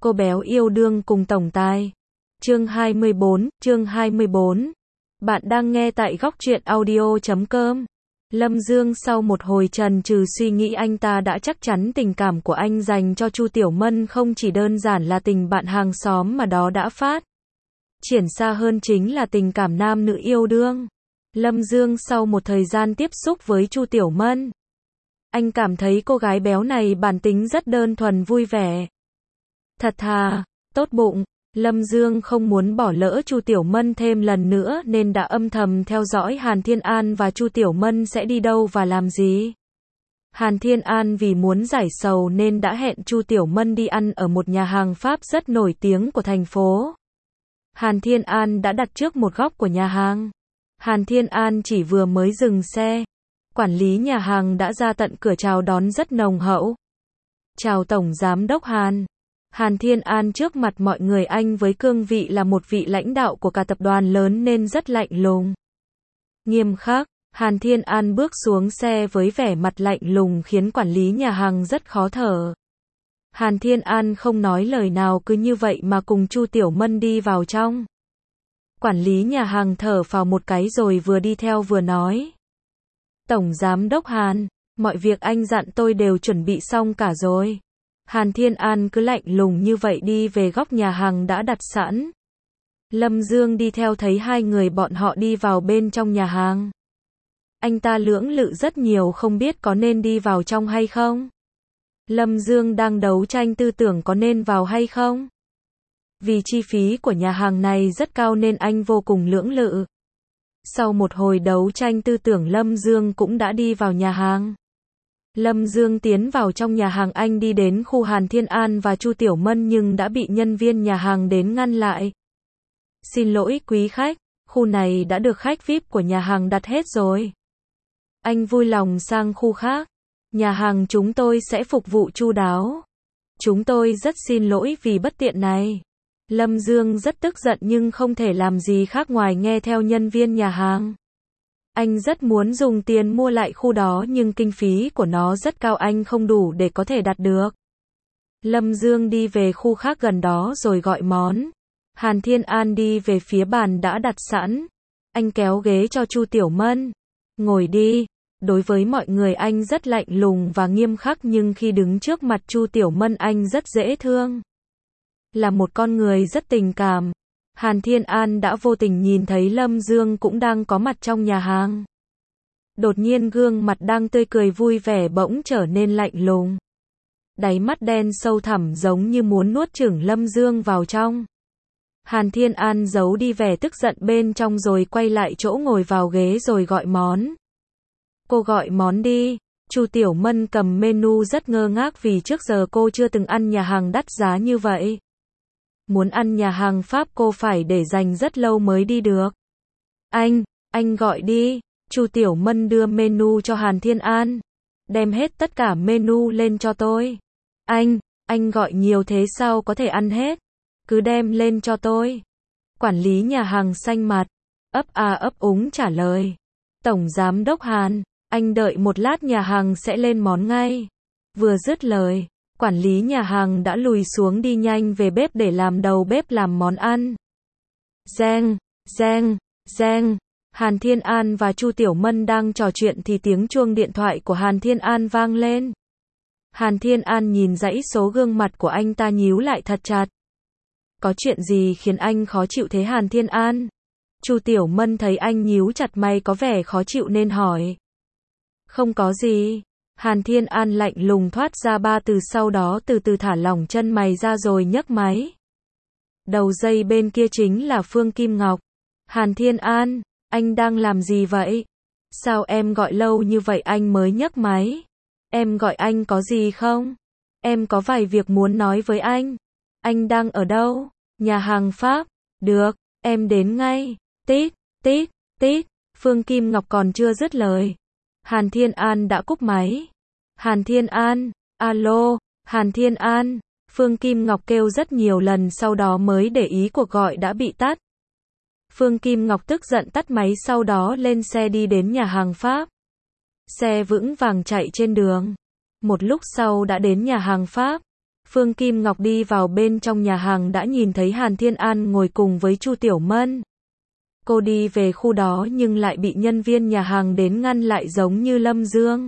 Cô béo yêu đương cùng tổng tài. Chương 24. Bạn đang nghe tại góc truyện audio.com. Lâm Dương sau một hồi chần chừ suy nghĩ anh ta đã chắc chắn tình cảm của anh dành cho Chu Tiểu Mân không chỉ đơn giản là tình bạn hàng xóm mà đó đã phát triển xa hơn chính là tình cảm nam nữ yêu đương. Lâm Dương sau một thời gian tiếp xúc với Chu Tiểu Mân, anh cảm thấy cô gái béo này bản tính rất đơn thuần vui vẻ, thật thà, tốt bụng. Lâm Dương không muốn bỏ lỡ Chu Tiểu Mân thêm lần nữa nên đã âm thầm theo dõi Hàn Thiên An và Chu Tiểu Mân sẽ đi đâu và làm gì. Hàn Thiên An vì muốn giải sầu nên đã hẹn Chu Tiểu Mân đi ăn ở một nhà hàng Pháp rất nổi tiếng của thành phố. Hàn Thiên An đã đặt trước một góc của nhà hàng. Hàn Thiên An chỉ vừa mới dừng xe, quản lý nhà hàng đã ra tận cửa chào đón rất nồng hậu. Chào Tổng Giám đốc Hàn. Hàn Thiên An trước mặt mọi người anh với cương vị là một vị lãnh đạo của cả tập đoàn lớn nên rất lạnh lùng, nghiêm khắc. Hàn Thiên An bước xuống xe với vẻ mặt lạnh lùng khiến quản lý nhà hàng rất khó thở. Hàn Thiên An không nói lời nào cứ như vậy mà cùng Chu Tiểu Mân đi vào trong. Quản lý nhà hàng thở phào một cái rồi vừa đi theo vừa nói: Tổng Giám đốc Hàn, mọi việc anh dặn tôi đều chuẩn bị xong cả rồi. Hàn Thiên An cứ lạnh lùng như vậy đi về góc nhà hàng đã đặt sẵn. Lâm Dương đi theo thấy hai người bọn họ đi vào bên trong nhà hàng. Anh ta lưỡng lự rất nhiều không biết có nên đi vào trong hay không. Lâm Dương đang đấu tranh tư tưởng có nên vào hay không. Vì chi phí của nhà hàng này rất cao nên anh vô cùng lưỡng lự. Sau một hồi đấu tranh tư tưởng Lâm Dương cũng đã đi vào nhà hàng. Lâm Dương tiến vào trong nhà hàng, anh đi đến khu Hàn Thiên An và Chu Tiểu Mân nhưng đã bị nhân viên nhà hàng đến ngăn lại. Xin lỗi quý khách, khu này đã được khách VIP của nhà hàng đặt hết rồi. Anh vui lòng sang khu khác. Nhà hàng chúng tôi sẽ phục vụ chu đáo. Chúng tôi rất xin lỗi vì bất tiện này. Lâm Dương rất tức giận nhưng không thể làm gì khác ngoài nghe theo nhân viên nhà hàng. Anh rất muốn dùng tiền mua lại khu đó nhưng kinh phí của nó rất cao, anh không đủ để có thể đặt được. Lâm Dương đi về khu khác gần đó rồi gọi món. Hàn Thiên An đi về phía bàn đã đặt sẵn. Anh kéo ghế cho Chu Tiểu Mân. Ngồi đi. Đối với mọi người anh rất lạnh lùng và nghiêm khắc nhưng khi đứng trước mặt Chu Tiểu Mân anh rất dễ thương. Là một con người rất tình cảm. Hàn Thiên An đã vô tình nhìn thấy Lâm Dương cũng đang có mặt trong nhà hàng. Đột nhiên gương mặt đang tươi cười vui vẻ bỗng trở nên lạnh lùng. Đáy mắt đen sâu thẳm giống như muốn nuốt chửng Lâm Dương vào trong. Hàn Thiên An giấu đi vẻ tức giận bên trong rồi quay lại chỗ ngồi vào ghế rồi gọi món. Cô gọi món đi. Chu Tiểu Mân cầm menu rất ngơ ngác vì trước giờ cô chưa từng ăn nhà hàng đắt giá như vậy. Muốn ăn nhà hàng Pháp cô phải để dành rất lâu mới đi được. Anh gọi đi. Chu Tiểu Mân đưa menu cho Hàn Thiên An. Đem hết tất cả menu lên cho tôi. Anh gọi nhiều thế sao có thể ăn hết. Cứ đem lên cho tôi. Quản lý nhà hàng xanh mặt, ấp úng trả lời. Tổng Giám đốc Hàn, anh đợi một lát nhà hàng sẽ lên món ngay. Vừa dứt lời, quản lý nhà hàng đã lùi xuống đi nhanh về bếp để làm đầu bếp làm món ăn. Reng. Hàn Thiên An và Chu Tiểu Mân đang trò chuyện thì tiếng chuông điện thoại của Hàn Thiên An vang lên. Hàn Thiên An nhìn dãy số gương mặt của anh ta nhíu lại thật chặt. Có chuyện gì khiến anh khó chịu thế Hàn Thiên An? Chu Tiểu Mân thấy anh nhíu chặt mày có vẻ khó chịu nên hỏi. Không có gì. Hàn Thiên An lạnh lùng thoát ra ba từ, sau đó từ từ thả lỏng chân mày ra rồi nhấc máy. Đầu dây bên kia chính là Phương Kim Ngọc. Hàn Thiên An, anh đang làm gì vậy? Sao em gọi lâu như vậy anh mới nhấc máy? Em gọi anh có gì không? Em có vài việc muốn nói với anh. Anh đang ở đâu? Nhà hàng Pháp. Được, em đến ngay. Tít. Phương Kim Ngọc còn chưa dứt lời. Hàn Thiên An đã cúp máy. Hàn Thiên An, alo, Hàn Thiên An. Phương Kim Ngọc kêu rất nhiều lần sau đó mới để ý cuộc gọi đã bị tắt. Phương Kim Ngọc tức giận tắt máy sau đó lên xe đi đến nhà hàng Pháp. Xe vững vàng chạy trên đường. Một lúc sau đã đến nhà hàng Pháp. Phương Kim Ngọc đi vào bên trong nhà hàng đã nhìn thấy Hàn Thiên An ngồi cùng với Chu Tiểu Mân. Cô đi về khu đó nhưng lại bị nhân viên nhà hàng đến ngăn lại giống như Lâm Dương.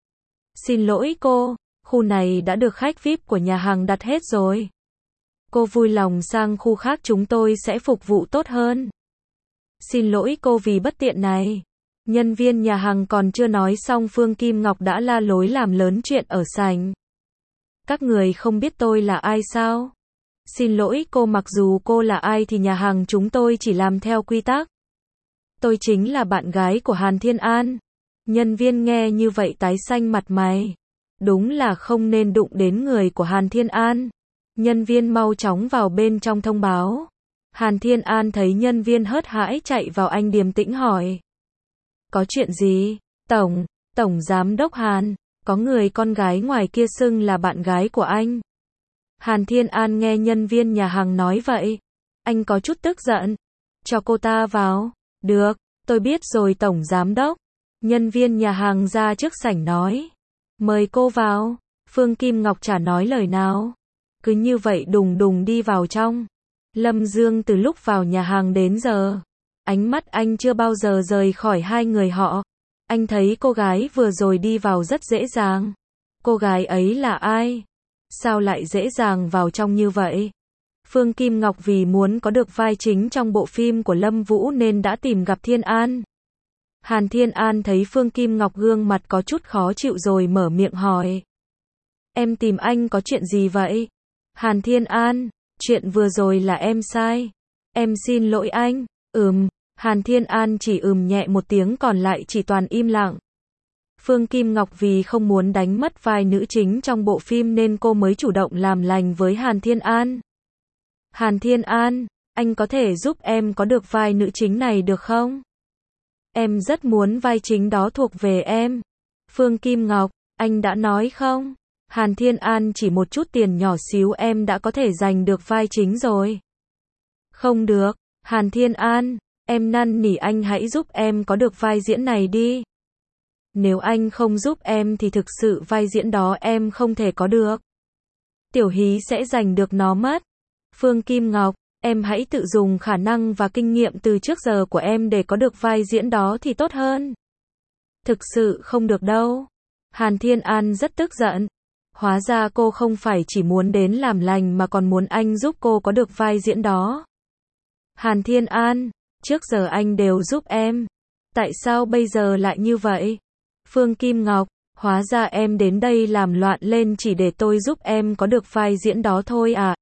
Xin lỗi cô, khu này đã được khách VIP của nhà hàng đặt hết rồi. Cô vui lòng sang khu khác chúng tôi sẽ phục vụ tốt hơn. Xin lỗi cô vì bất tiện này. Nhân viên nhà hàng còn chưa nói xong Phương Kim Ngọc đã la lối làm lớn chuyện ở sảnh. Các người không biết tôi là ai sao? Xin lỗi cô, mặc dù cô là ai thì nhà hàng chúng tôi chỉ làm theo quy tắc. Tôi chính là bạn gái của Hàn Thiên An. Nhân viên nghe như vậy tái xanh mặt mày. Đúng là không nên đụng đến người của Hàn Thiên An. Nhân viên mau chóng vào bên trong thông báo. Hàn Thiên An thấy nhân viên hớt hãi chạy vào, anh điềm tĩnh hỏi. Có chuyện gì? Tổng giám đốc Hàn, có người con gái ngoài kia xưng là bạn gái của anh. Hàn Thiên An nghe nhân viên nhà hàng nói vậy. Anh có chút tức giận. Cho cô ta vào. Được, tôi biết rồi tổng giám đốc. Nhân viên nhà hàng ra trước sảnh nói. Mời cô vào. Phương Kim Ngọc chả nói lời nào. Cứ như vậy đùng đùng đi vào trong. Lâm Dương từ lúc vào nhà hàng đến giờ, ánh mắt anh chưa bao giờ rời khỏi hai người họ. Anh thấy cô gái vừa rồi đi vào rất dễ dàng. Cô gái ấy là ai? Sao lại dễ dàng vào trong như vậy? Phương Kim Ngọc vì muốn có được vai chính trong bộ phim của Lâm Vũ nên đã tìm gặp Thiên An. Hàn Thiên An thấy Phương Kim Ngọc gương mặt có chút khó chịu rồi mở miệng hỏi. Em tìm anh có chuyện gì vậy? Hàn Thiên An, chuyện vừa rồi là em sai. Em xin lỗi anh. Hàn Thiên An chỉ nhẹ một tiếng, còn lại chỉ toàn im lặng. Phương Kim Ngọc vì không muốn đánh mất vai nữ chính trong bộ phim nên cô mới chủ động làm lành với Hàn Thiên An. Hàn Thiên An, anh có thể giúp em có được vai nữ chính này được không? Em rất muốn vai chính đó thuộc về em. Phương Kim Ngọc, anh đã nói không? Hàn Thiên An, chỉ một chút tiền nhỏ xíu em đã có thể giành được vai chính rồi. Không được, Hàn Thiên An, em năn nỉ anh hãy giúp em có được vai diễn này đi. Nếu anh không giúp em thì thực sự vai diễn đó em không thể có được. Tiểu Hí sẽ giành được nó mất. Phương Kim Ngọc, em hãy tự dùng khả năng và kinh nghiệm từ trước giờ của em để có được vai diễn đó thì tốt hơn. Thực sự không được đâu. Hàn Thiên An rất tức giận. Hóa ra cô không phải chỉ muốn đến làm lành mà còn muốn anh giúp cô có được vai diễn đó. Hàn Thiên An, trước giờ anh đều giúp em. Tại sao bây giờ lại như vậy? Phương Kim Ngọc, hóa ra em đến đây làm loạn lên chỉ để tôi giúp em có được vai diễn đó thôi à?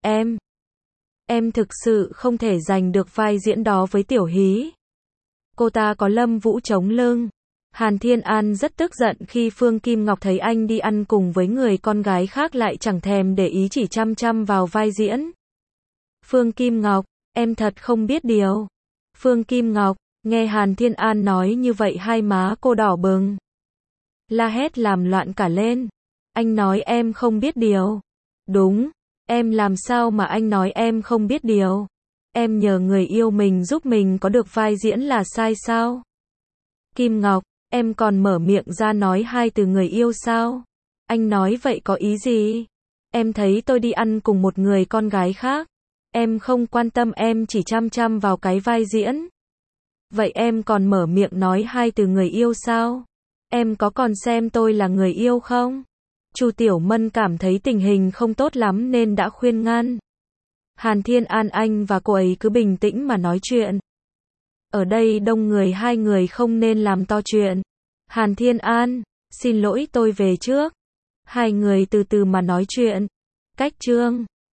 Em thực sự không thể giành được vai diễn đó với Tiểu Hí. Cô ta có Lâm Vũ chống lưng. Hàn Thiên An rất tức giận khi Phương Kim Ngọc thấy anh đi ăn cùng với người con gái khác lại chẳng thèm để ý, chỉ chăm chăm vào vai diễn. Phương Kim Ngọc, em thật không biết điều. Phương Kim Ngọc, nghe Hàn Thiên An nói như vậy hai má cô đỏ bừng. La hét làm loạn cả lên. Anh nói em không biết điều. Đúng, em làm sao mà anh nói em không biết điều? Em nhờ người yêu mình giúp mình có được vai diễn là sai sao? Kim Ngọc, em còn mở miệng ra nói hai từ người yêu sao? Anh nói vậy có ý gì? Em thấy tôi đi ăn cùng một người con gái khác. Em không quan tâm, em chỉ chăm chăm vào cái vai diễn. Vậy em còn mở miệng nói hai từ người yêu sao? Em có còn xem tôi là người yêu không? Chu Tiểu Mân cảm thấy tình hình không tốt lắm nên đã khuyên ngăn. Hàn Thiên An, anh và cô ấy cứ bình tĩnh mà nói chuyện. Ở đây đông người, hai người không nên làm to chuyện. Hàn Thiên An, xin lỗi tôi về trước. Hai người từ từ mà nói chuyện. Cách chương